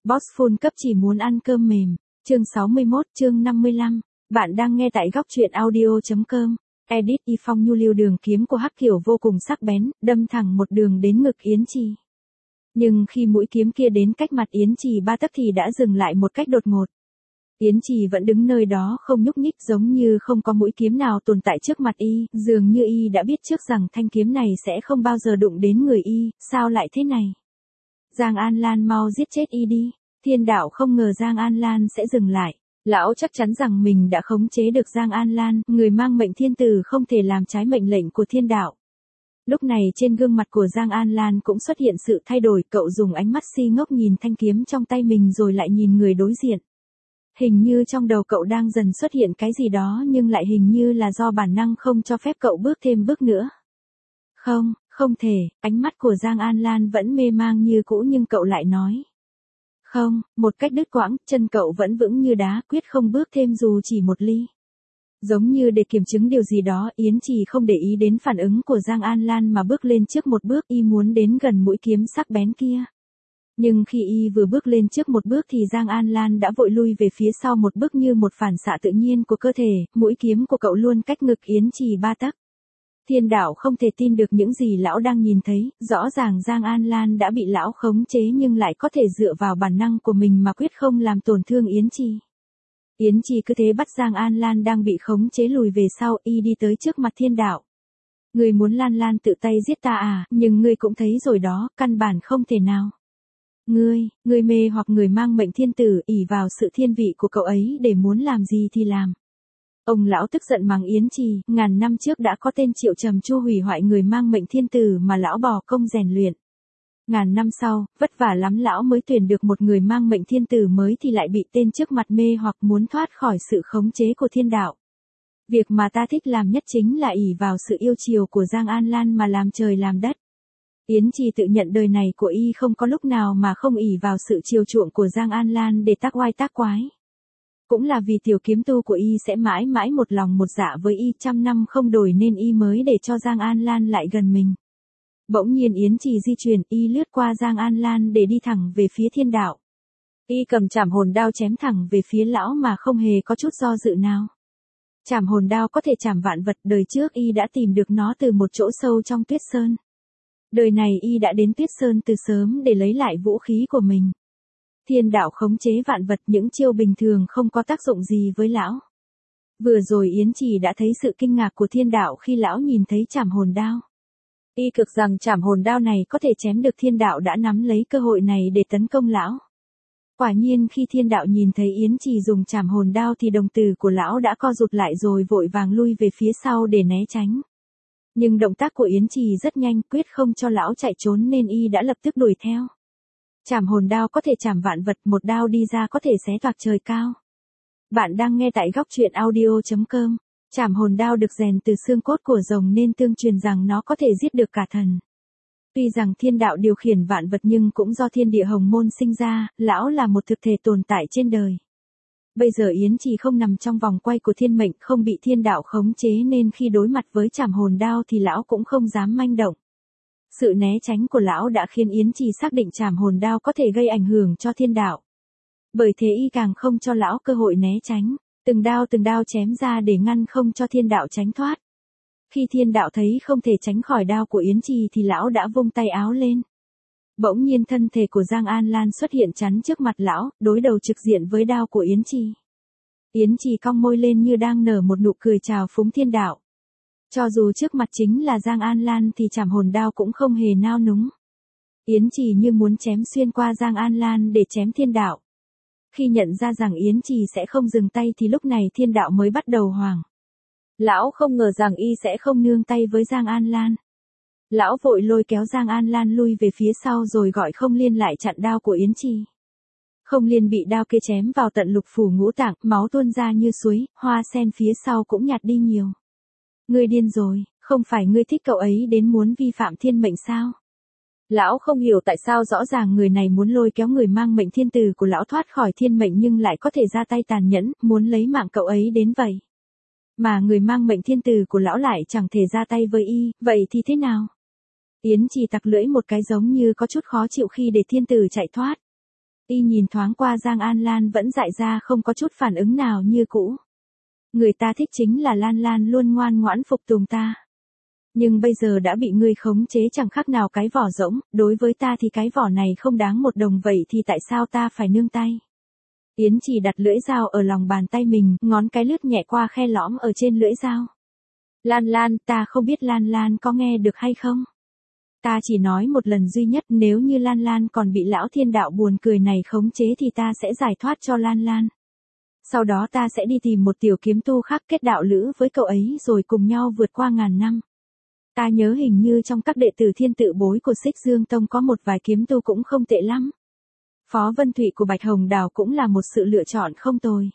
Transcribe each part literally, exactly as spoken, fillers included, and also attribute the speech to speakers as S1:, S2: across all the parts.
S1: Boss full cấp chỉ muốn ăn cơm mềm. Chương sáu mươi mốt, chương năm mươi lăm. Bạn đang nghe tại góc truyện audio chấm com. Edit Y Phong nhu lưu đường kiếm của Hắc Kiểu vô cùng sắc bén, đâm thẳng một đường đến ngực Yến Trì. Nhưng khi mũi kiếm kia đến cách mặt Yến Trì ba tấc thì đã dừng lại một cách đột ngột. Yến Trì vẫn đứng nơi đó không nhúc nhích, giống như không có mũi kiếm nào tồn tại trước mặt y, dường như y đã biết trước rằng thanh kiếm này sẽ không bao giờ đụng đến người y. Sao lại thế này? Giang An Lan, mau giết chết y đi. Thiên đạo không ngờ Giang An Lan sẽ dừng lại. Lão chắc chắn rằng mình đã khống chế được Giang An Lan, người mang mệnh thiên tử không thể làm trái mệnh lệnh của thiên đạo. Lúc này trên gương mặt của Giang An Lan cũng xuất hiện sự thay đổi, cậu dùng ánh mắt si ngốc nhìn thanh kiếm trong tay mình rồi lại nhìn người đối diện. Hình như trong đầu cậu đang dần xuất hiện cái gì đó, nhưng lại hình như là do bản năng không cho phép cậu bước thêm bước nữa. Không, không thể. Ánh mắt của Giang An Lan vẫn mê mang như cũ, nhưng cậu lại nói. Không, một cách đứt quãng, chân cậu vẫn vững như đá, quyết không bước thêm dù chỉ một ly. Giống như để kiểm chứng điều gì đó, Yến Trì không để ý đến phản ứng của Giang An Lan mà bước lên trước một bước, y muốn đến gần mũi kiếm sắc bén kia. Nhưng khi y vừa bước lên trước một bước thì Giang An Lan đã vội lui về phía sau một bước như một phản xạ tự nhiên của cơ thể, mũi kiếm của cậu luôn cách ngực Yến Trì ba tấc. Thiên đạo không thể tin được những gì lão đang nhìn thấy, rõ ràng Giang An Lan đã bị lão khống chế nhưng lại có thể dựa vào bản năng của mình mà quyết không làm tổn thương Yến Trì. Yến Trì cứ thế bắt Giang An Lan đang bị khống chế lùi về sau, y đi tới trước mặt thiên đạo. Ngươi muốn Lan Lan tự tay giết ta à, nhưng ngươi cũng thấy rồi đó, căn bản không thể nào. Ngươi, ngươi mê hoặc người mang mệnh thiên tử, ỷ vào sự thiên vị của cậu ấy để muốn làm gì thì làm. Ông lão tức giận mắng Yến Trì, ngàn năm trước đã có tên Triệu Trầm Chu hủy hoại người mang mệnh thiên tử mà lão bỏ công rèn luyện. Ngàn năm sau, vất vả lắm lão mới tuyển được một người mang mệnh thiên tử mới thì lại bị tên trước mặt mê hoặc muốn thoát khỏi sự khống chế của thiên đạo. Việc mà ta thích làm nhất chính là ỷ vào sự yêu chiều của Giang An Lan mà làm trời làm đất. Yến Trì tự nhận đời này của y không có lúc nào mà không ỷ vào sự chiều chuộng của Giang An Lan để tác oai tác quái. Cũng là vì tiểu kiếm tu của y sẽ mãi mãi một lòng một dạ với y, trăm năm không đổi nên y mới để cho Giang An Lan lại gần mình. Bỗng nhiên Yến Trì di chuyển, y lướt qua Giang An Lan để đi thẳng về phía thiên đạo. Y cầm trảm hồn đao chém thẳng về phía lão mà không hề có chút do dự nào. Trảm hồn đao có thể chảm vạn vật, đời trước y đã tìm được nó từ một chỗ sâu trong Tuyết Sơn. Đời này y đã đến Tuyết Sơn từ sớm để lấy lại vũ khí của mình. Thiên đạo khống chế vạn vật, những chiêu bình thường không có tác dụng gì với lão. Vừa rồi Yến Trì đã thấy sự kinh ngạc của thiên đạo khi lão nhìn thấy trảm hồn đao. Y cực rằng trảm hồn đao này có thể chém được, thiên đạo đã nắm lấy cơ hội này để tấn công lão. Quả nhiên khi thiên đạo nhìn thấy Yến Trì dùng trảm hồn đao thì đồng tử của lão đã co rụt lại rồi vội vàng lui về phía sau để né tránh. Nhưng động tác của Yến Trì rất nhanh, quyết không cho lão chạy trốn nên y đã lập tức đuổi theo. Trảm hồn đao có thể chảm vạn vật, một đao đi ra có thể xé toạc trời cao. Bạn đang nghe tại góc truyện audio chấm com. Trảm hồn đao được rèn từ xương cốt của rồng nên tương truyền rằng nó có thể giết được cả thần. Tuy rằng thiên đạo điều khiển vạn vật nhưng cũng do thiên địa hồng môn sinh ra, lão là một thực thể tồn tại trên đời. Bây giờ Yến Trì không nằm trong vòng quay của thiên mệnh, không bị thiên đạo khống chế nên khi đối mặt với trảm hồn đao thì lão cũng không dám manh động. Sự né tránh của lão đã khiến Yến Trì xác định trảm hồn đao có thể gây ảnh hưởng cho thiên đạo. Bởi thế y càng không cho lão cơ hội né tránh, từng đao từng đao chém ra để ngăn không cho thiên đạo tránh thoát. Khi thiên đạo thấy không thể tránh khỏi đao của Yến Trì thì lão đã vung tay áo lên. Bỗng nhiên thân thể của Giang An Lan xuất hiện chắn trước mặt lão, đối đầu trực diện với đao của Yến Trì. Yến Trì cong môi lên như đang nở một nụ cười chào phúng thiên đạo. Cho dù trước mặt chính là Giang An Lan thì trảm hồn đao cũng không hề nao núng. Yến Trì như muốn chém xuyên qua Giang An Lan để chém thiên đạo. Khi nhận ra rằng Yến Trì sẽ không dừng tay thì lúc này thiên đạo mới bắt đầu hoảng. Lão không ngờ rằng y sẽ không nương tay với Giang An Lan. Lão vội lôi kéo Giang An Lan lui về phía sau rồi gọi Không Liên lại chặn đao của Yến Trì. Không Liên bị đao kia chém vào tận lục phủ ngũ tạng, máu tuôn ra như suối, hoa sen phía sau cũng nhạt đi nhiều. Ngươi điên rồi, không phải ngươi thích cậu ấy đến muốn vi phạm thiên mệnh sao? Lão không hiểu tại sao rõ ràng người này muốn lôi kéo người mang mệnh thiên tử của lão thoát khỏi thiên mệnh nhưng lại có thể ra tay tàn nhẫn, muốn lấy mạng cậu ấy đến vậy. Mà người mang mệnh thiên tử của lão lại chẳng thể ra tay với y, vậy thì thế nào? Yến Trì tặc lưỡi một cái giống như có chút khó chịu khi để thiên tử chạy thoát. Y nhìn thoáng qua Giang An Lan vẫn dại ra không có chút phản ứng nào như cũ. Người ta thích chính là Lan Lan luôn ngoan ngoãn phục tùng ta. Nhưng bây giờ đã bị ngươi khống chế chẳng khác nào cái vỏ rỗng, đối với ta thì cái vỏ này không đáng một đồng vậy thì tại sao ta phải nương tay? Yến Trì đặt lưỡi dao ở lòng bàn tay mình, ngón cái lướt nhẹ qua khe lõm ở trên lưỡi dao. Lan Lan, ta không biết Lan Lan có nghe được hay không? Ta chỉ nói một lần duy nhất, nếu như Lan Lan còn bị lão thiên đạo buồn cười này khống chế thì ta sẽ giải thoát cho Lan Lan. Sau đó ta sẽ đi tìm một tiểu kiếm tu khác kết đạo lữ với cậu ấy rồi cùng nhau vượt qua ngàn năm. Ta nhớ hình như trong các đệ tử thiên tự bối của Xích Dương Tông có một vài kiếm tu cũng không tệ lắm. Phó Vân Thụy của Bạch Hồng Đào cũng là một sự lựa chọn không tồi.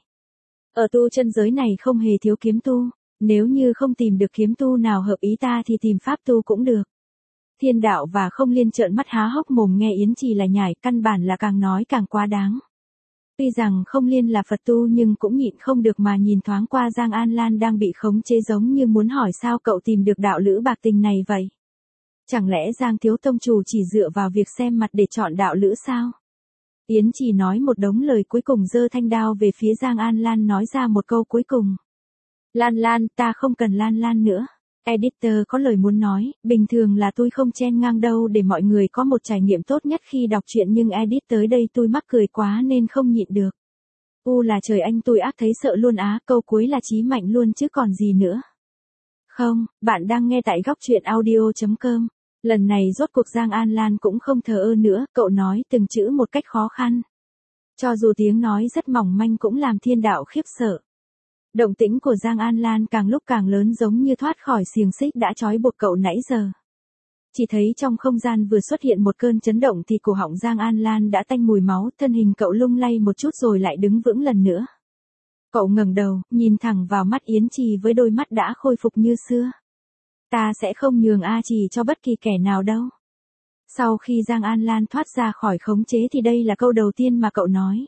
S1: Ở tu chân giới này không hề thiếu kiếm tu, nếu như không tìm được kiếm tu nào hợp ý ta thì tìm pháp tu cũng được. Thiên đạo và Không Liên trợn mắt há hốc mồm nghe Yến Trì là nhải, căn bản là càng nói càng quá đáng. Tuy rằng Không Liên là Phật tu nhưng cũng nhịn không được mà nhìn thoáng qua Giang An Lan đang bị khống chế giống như muốn hỏi sao cậu tìm được đạo lữ bạc tình này vậy. Chẳng lẽ Giang thiếu tông chủ chỉ dựa vào việc xem mặt để chọn đạo lữ sao? Yến Trì nói một đống lời cuối cùng giơ thanh đao về phía Giang An Lan nói ra một câu cuối cùng. Lan Lan, ta không cần Lan Lan nữa. Editor có lời muốn nói, bình thường là tôi không chen ngang đâu để mọi người có một trải nghiệm tốt nhất khi đọc truyện nhưng edit tới đây tôi mắc cười quá nên không nhịn được. U là trời anh tôi ác thấy sợ luôn á, câu cuối là chí mạnh luôn chứ còn gì nữa. Không, bạn đang nghe tại góc truyện audio chấm com. Lần này rốt cuộc Giang An Lan cũng không thờ ơ nữa, cậu nói từng chữ một cách khó khăn. Cho dù tiếng nói rất mỏng manh cũng làm thiên đạo khiếp sợ. Động tĩnh của Giang An Lan càng lúc càng lớn giống như thoát khỏi xiềng xích đã trói buộc cậu nãy giờ. Chỉ thấy trong không gian vừa xuất hiện một cơn chấn động thì cổ họng Giang An Lan đã tanh mùi máu, thân hình cậu lung lay một chút rồi lại đứng vững lần nữa. Cậu ngẩng đầu, nhìn thẳng vào mắt Yến Trì với đôi mắt đã khôi phục như xưa. Ta sẽ không nhường A Trì cho bất kỳ kẻ nào đâu. Sau khi Giang An Lan thoát ra khỏi khống chế thì đây là câu đầu tiên mà cậu nói.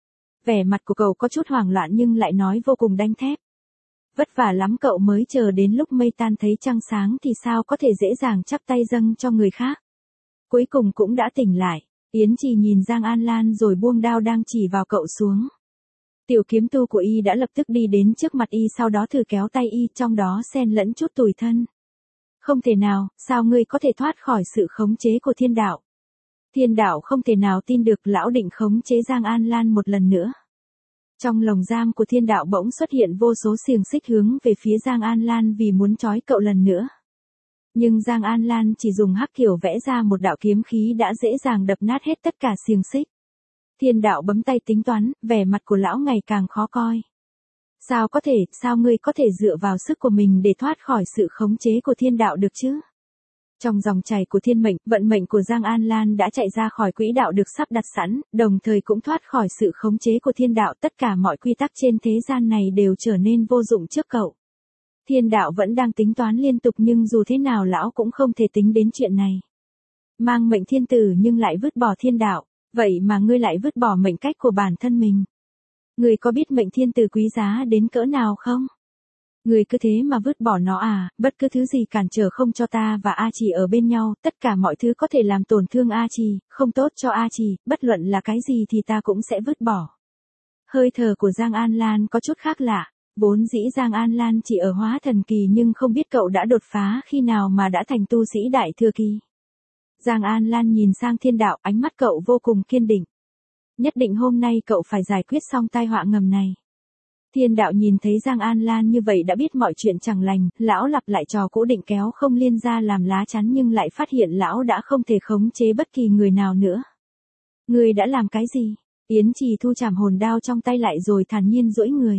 S1: Vẻ mặt của cậu có chút hoảng loạn nhưng lại nói vô cùng đanh thép. Vất vả lắm cậu mới chờ đến lúc mây tan thấy trăng sáng thì sao có thể dễ dàng chắp tay dâng cho người khác. Cuối cùng cũng đã tỉnh lại, Yến Trì nhìn Giang An Lan rồi buông đao đang chỉ vào cậu xuống. Tiểu kiếm tu của y đã lập tức đi đến trước mặt y sau đó thử kéo tay y trong đó xen lẫn chút tủi thân. Không thể nào, sao ngươi có thể thoát khỏi sự khống chế của thiên đạo? Thiên đạo không thể nào tin được lão định khống chế Giang An Lan một lần nữa. Trong lồng giam của thiên đạo bỗng xuất hiện vô số xiềng xích hướng về phía Giang An Lan vì muốn trói cậu lần nữa. Nhưng Giang An Lan chỉ dùng hắc kiểu vẽ ra một đạo kiếm khí đã dễ dàng đập nát hết tất cả xiềng xích. Thiên đạo bấm tay tính toán, vẻ mặt của lão ngày càng khó coi. Sao có thể, sao ngươi có thể dựa vào sức của mình để thoát khỏi sự khống chế của thiên đạo được chứ? Trong dòng chảy của thiên mệnh, vận mệnh của Giang An Lan đã chạy ra khỏi quỹ đạo được sắp đặt sẵn, đồng thời cũng thoát khỏi sự khống chế của thiên đạo. Tất cả mọi quy tắc trên thế gian này đều trở nên vô dụng trước cậu. Thiên đạo vẫn đang tính toán liên tục nhưng dù thế nào lão cũng không thể tính đến chuyện này. Mang mệnh thiên tử nhưng lại vứt bỏ thiên đạo, vậy mà ngươi lại vứt bỏ mệnh cách của bản thân mình. Ngươi có biết mệnh thiên tử quý giá đến cỡ nào không? Ngươi cứ thế mà vứt bỏ nó à, bất cứ thứ gì cản trở không cho ta và A Trì ở bên nhau, tất cả mọi thứ có thể làm tổn thương A Trì, không tốt cho A Trì, bất luận là cái gì thì ta cũng sẽ vứt bỏ. Hơi thở của Giang An Lan có chút khác lạ, vốn dĩ Giang An Lan chỉ ở hóa thần kỳ nhưng không biết cậu đã đột phá khi nào mà đã thành tu sĩ đại thừa kỳ. Giang An Lan nhìn sang thiên đạo, ánh mắt cậu vô cùng kiên định. Nhất định hôm nay cậu phải giải quyết xong tai họa ngầm này. Thiên đạo nhìn thấy Giang An Lan như vậy đã biết mọi chuyện chẳng lành, lão lặp lại trò cũ định kéo Không Liên ra làm lá chắn nhưng lại phát hiện lão đã không thể khống chế bất kỳ người nào nữa. Người đã làm cái gì? Yến Trì thu chảm hồn đao trong tay lại rồi thản nhiên duỗi người.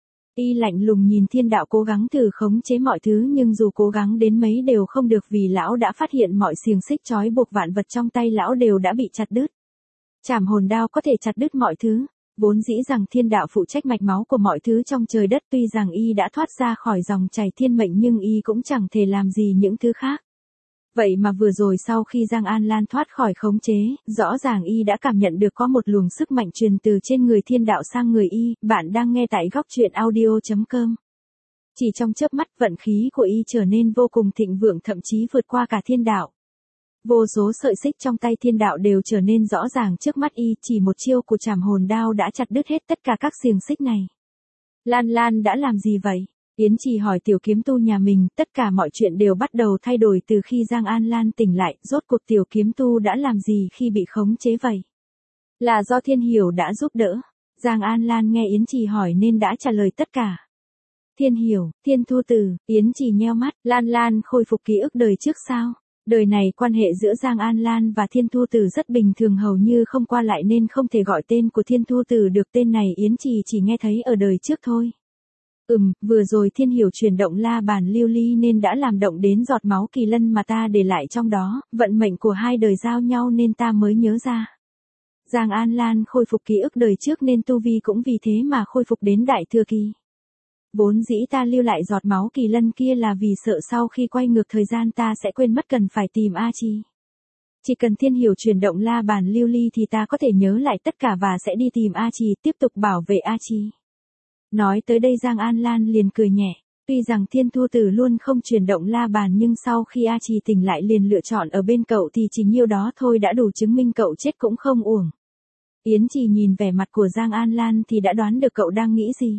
S1: Y lạnh lùng nhìn thiên đạo cố gắng thử khống chế mọi thứ nhưng dù cố gắng đến mấy đều không được vì lão đã phát hiện mọi xiềng xích trói buộc vạn vật trong tay lão đều đã bị chặt đứt. Chảm hồn đao có thể chặt đứt mọi thứ. Vốn dĩ rằng thiên đạo phụ trách mạch máu của mọi thứ trong trời đất tuy rằng y đã thoát ra khỏi dòng chảy thiên mệnh nhưng y cũng chẳng thể làm gì những thứ khác. Vậy mà vừa rồi sau khi Giang An Lan thoát khỏi khống chế, rõ ràng y đã cảm nhận được có một luồng sức mạnh truyền từ trên người thiên đạo sang người y. Bạn đang nghe tại góc truyện audio chấm com. Chỉ trong chớp mắt vận khí của y trở nên vô cùng thịnh vượng thậm chí vượt qua cả thiên đạo. Vô số sợi xích trong tay thiên đạo đều trở nên rõ ràng trước mắt y, chỉ một chiêu của trảm hồn đao đã chặt đứt hết tất cả các xiềng xích này. Lan Lan đã làm gì vậy? Yến Trì hỏi tiểu kiếm tu nhà mình, tất cả mọi chuyện đều bắt đầu thay đổi từ khi Giang An Lan tỉnh lại, rốt cuộc tiểu kiếm tu đã làm gì khi bị khống chế vậy? Là do Thiên Hiểu đã giúp đỡ. Giang An Lan nghe Yến Trì hỏi nên đã trả lời tất cả. Thiên Hiểu, Thiên Thu Tử, Yến Trì nheo mắt, Lan Lan khôi phục ký ức đời trước sao? Đời này quan hệ giữa Giang An Lan và Thiên Thu Tử rất bình thường, hầu như không qua lại nên không thể gọi tên của Thiên Thu Tử được, tên này Yến Trì chỉ nghe thấy ở đời trước thôi. Ừm, vừa rồi Thiên Hiểu chuyển động la bàn lưu ly nên đã làm động đến giọt máu kỳ lân mà ta để lại trong đó, vận mệnh của hai đời giao nhau nên ta mới nhớ ra. Giang An Lan khôi phục ký ức đời trước nên tu vi cũng vì thế mà khôi phục đến đại thừa kỳ. Vốn dĩ ta lưu lại giọt máu kỳ lân kia là vì sợ sau khi quay ngược thời gian ta sẽ quên mất cần phải tìm A Chi. Chỉ cần Thiên Hiểu chuyển động la bàn lưu ly thì ta có thể nhớ lại tất cả và sẽ đi tìm A Chi, tiếp tục bảo vệ A Chi. Nói tới đây Giang An Lan liền cười nhẹ, tuy rằng Thiên Thu Tử luôn không chuyển động la bàn nhưng sau khi A Chi tỉnh lại liền lựa chọn ở bên cậu thì chỉ nhiêu đó thôi đã đủ chứng minh cậu chết cũng không uổng. Yến Trì nhìn vẻ mặt của Giang An Lan thì đã đoán được cậu đang nghĩ gì.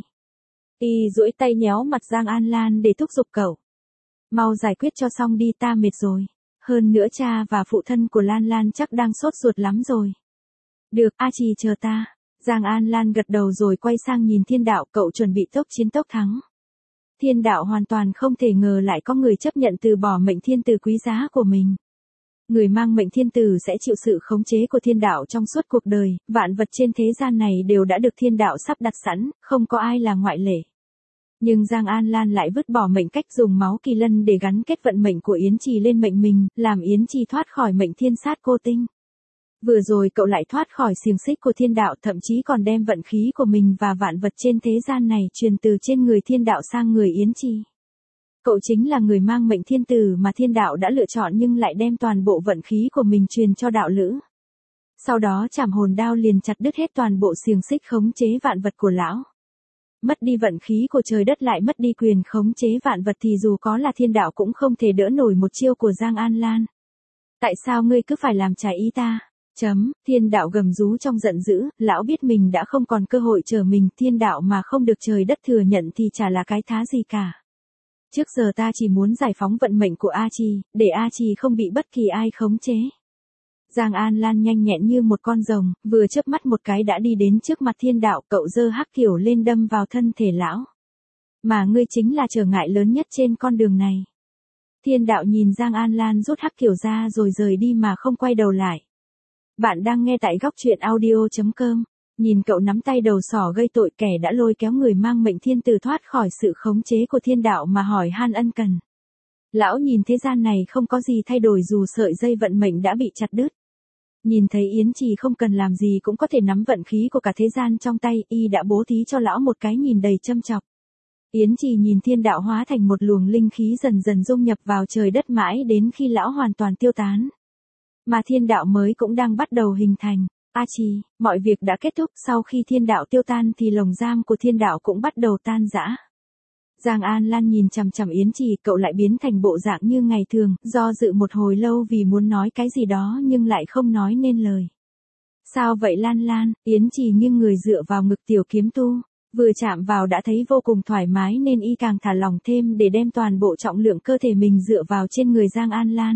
S1: Y duỗi tay nhéo mặt Giang An Lan để thúc giục cậu. Mau giải quyết cho xong đi, ta mệt rồi. Hơn nữa cha và phụ thân của Lan Lan chắc đang sốt ruột lắm rồi. Được, A Chi chờ ta. Giang An Lan gật đầu rồi quay sang nhìn Thiên Đạo, cậu chuẩn bị tốc chiến tốc thắng. Thiên Đạo hoàn toàn không thể ngờ lại có người chấp nhận từ bỏ mệnh thiên tử quý giá của mình. Người mang mệnh thiên tử sẽ chịu sự khống chế của Thiên Đạo trong suốt cuộc đời, vạn vật trên thế gian này đều đã được Thiên Đạo sắp đặt sẵn, không có ai là ngoại lệ. Nhưng Giang An Lan lại vứt bỏ mệnh cách dùng máu kỳ lân để gắn kết vận mệnh của Yến Trì lên mệnh mình, làm Yến Trì thoát khỏi mệnh thiên sát cô tinh. Vừa rồi cậu lại thoát khỏi xiềng xích của Thiên Đạo, thậm chí còn đem vận khí của mình và vạn vật trên thế gian này truyền từ trên người Thiên Đạo sang người Yến Trì. Cậu chính là người mang mệnh thiên tử mà Thiên Đạo đã lựa chọn nhưng lại đem toàn bộ vận khí của mình truyền cho đạo lữ. Sau đó trảm hồn đao liền chặt đứt hết toàn bộ xiềng xích khống chế vạn vật của lão. Mất đi vận khí của trời đất lại mất đi quyền khống chế vạn vật thì dù có là Thiên Đạo cũng không thể đỡ nổi một chiêu của Giang An Lan. Tại sao ngươi cứ phải làm trái ý ta? Chấm, Thiên Đạo gầm rú trong giận dữ, lão biết mình đã không còn cơ hội trở mình, Thiên Đạo mà không được trời đất thừa nhận thì chả là cái thá gì cả. Trước giờ ta chỉ muốn giải phóng vận mệnh của A Chi, để A Chi không bị bất kỳ ai khống chế. Giang An Lan nhanh nhẹn như một con rồng, vừa chớp mắt một cái đã đi đến trước mặt Thiên Đạo, cậu giơ hắc kiểu lên đâm vào thân thể lão. Mà ngươi chính là trở ngại lớn nhất trên con đường này. Thiên Đạo nhìn Giang An Lan rút hắc kiểu ra rồi rời đi mà không quay đầu lại. Bạn đang nghe tại góc truyện audio chấm com. Nhìn cậu nắm tay đầu sỏ gây tội, kẻ đã lôi kéo người mang mệnh thiên tử thoát khỏi sự khống chế của Thiên Đạo mà hỏi han ân cần. Lão nhìn thế gian này không có gì thay đổi dù sợi dây vận mệnh đã bị chặt đứt. Nhìn thấy Yến Trì không cần làm gì cũng có thể nắm vận khí của cả thế gian trong tay, y đã bố thí cho lão một cái nhìn đầy châm chọc. Yến Trì nhìn Thiên Đạo hóa thành một luồng linh khí dần dần dung nhập vào trời đất mãi đến khi lão hoàn toàn tiêu tán. Mà Thiên Đạo mới cũng đang bắt đầu hình thành. A Chi, mọi việc đã kết thúc, sau khi Thiên Đạo tiêu tan thì lồng giam của Thiên Đạo cũng bắt đầu tan rã. Giang An Lan nhìn chằm chằm Yến Trì, cậu lại biến thành bộ dạng như ngày thường, do dự một hồi lâu vì muốn nói cái gì đó nhưng lại không nói nên lời. Sao vậy Lan Lan? Yến Trì nghiêng người dựa vào ngực tiểu kiếm tu, vừa chạm vào đã thấy vô cùng thoải mái nên y càng thả lỏng thêm để đem toàn bộ trọng lượng cơ thể mình dựa vào trên người Giang An Lan.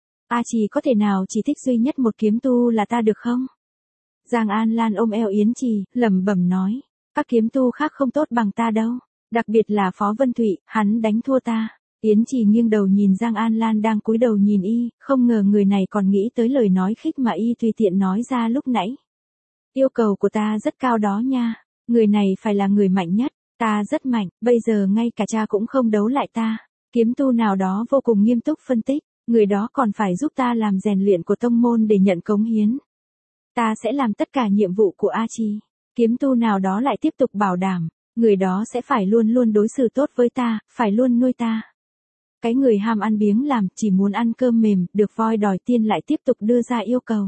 S1: A Chi có thể nào chỉ thích duy nhất một kiếm tu là ta được không? Giang An Lan ôm eo Yến Trì, lẩm bẩm nói, các kiếm tu khác không tốt bằng ta đâu, đặc biệt là Phó Vân Thụy, hắn đánh thua ta. Yến Trì nghiêng đầu nhìn Giang An Lan đang cúi đầu nhìn y, không ngờ người này còn nghĩ tới lời nói khích mà y tùy tiện nói ra lúc nãy. Yêu cầu của ta rất cao đó nha, người này phải là người mạnh nhất, ta rất mạnh, bây giờ ngay cả cha cũng không đấu lại ta. Kiếm tu nào đó vô cùng nghiêm túc phân tích, người đó còn phải giúp ta làm rèn luyện của tông môn để nhận cống hiến. Ta sẽ làm tất cả nhiệm vụ của A Chi. Kiếm tu nào đó lại tiếp tục bảo đảm, người đó sẽ phải luôn luôn đối xử tốt với ta, phải luôn nuôi ta. Cái người ham ăn biếng làm, chỉ muốn ăn cơm mềm, được voi đòi tiên lại tiếp tục đưa ra yêu cầu.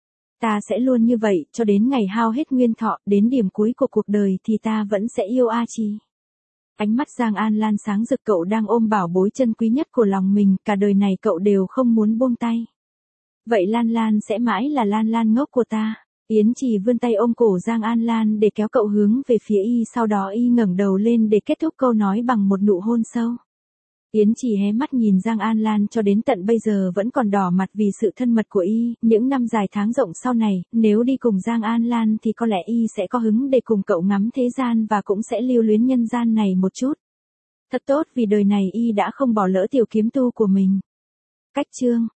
S1: Ta sẽ luôn như vậy, cho đến ngày hao hết nguyên thọ, đến điểm cuối của cuộc đời thì ta vẫn sẽ yêu A Chi. Ánh mắt Giang An Lan sáng rực, cậu đang ôm bảo bối chân quý nhất của lòng mình, cả đời này cậu đều không muốn buông tay. vậy Lan Lan sẽ mãi là Lan Lan ngốc của ta. Yến Trì vươn tay ôm cổ Giang An Lan để kéo cậu hướng về phía y, sau đó y ngẩng đầu lên để kết thúc câu nói bằng một nụ hôn sâu. Yến Trì hé mắt nhìn Giang An Lan cho đến tận bây giờ vẫn còn đỏ mặt vì sự thân mật của y, những năm dài tháng rộng sau này, nếu đi cùng Giang An Lan thì có lẽ y sẽ có hứng để cùng cậu ngắm thế gian và cũng sẽ lưu luyến nhân gian này một chút. Thật tốt vì đời này y đã không bỏ lỡ tiểu kiếm tu của mình. Cách chương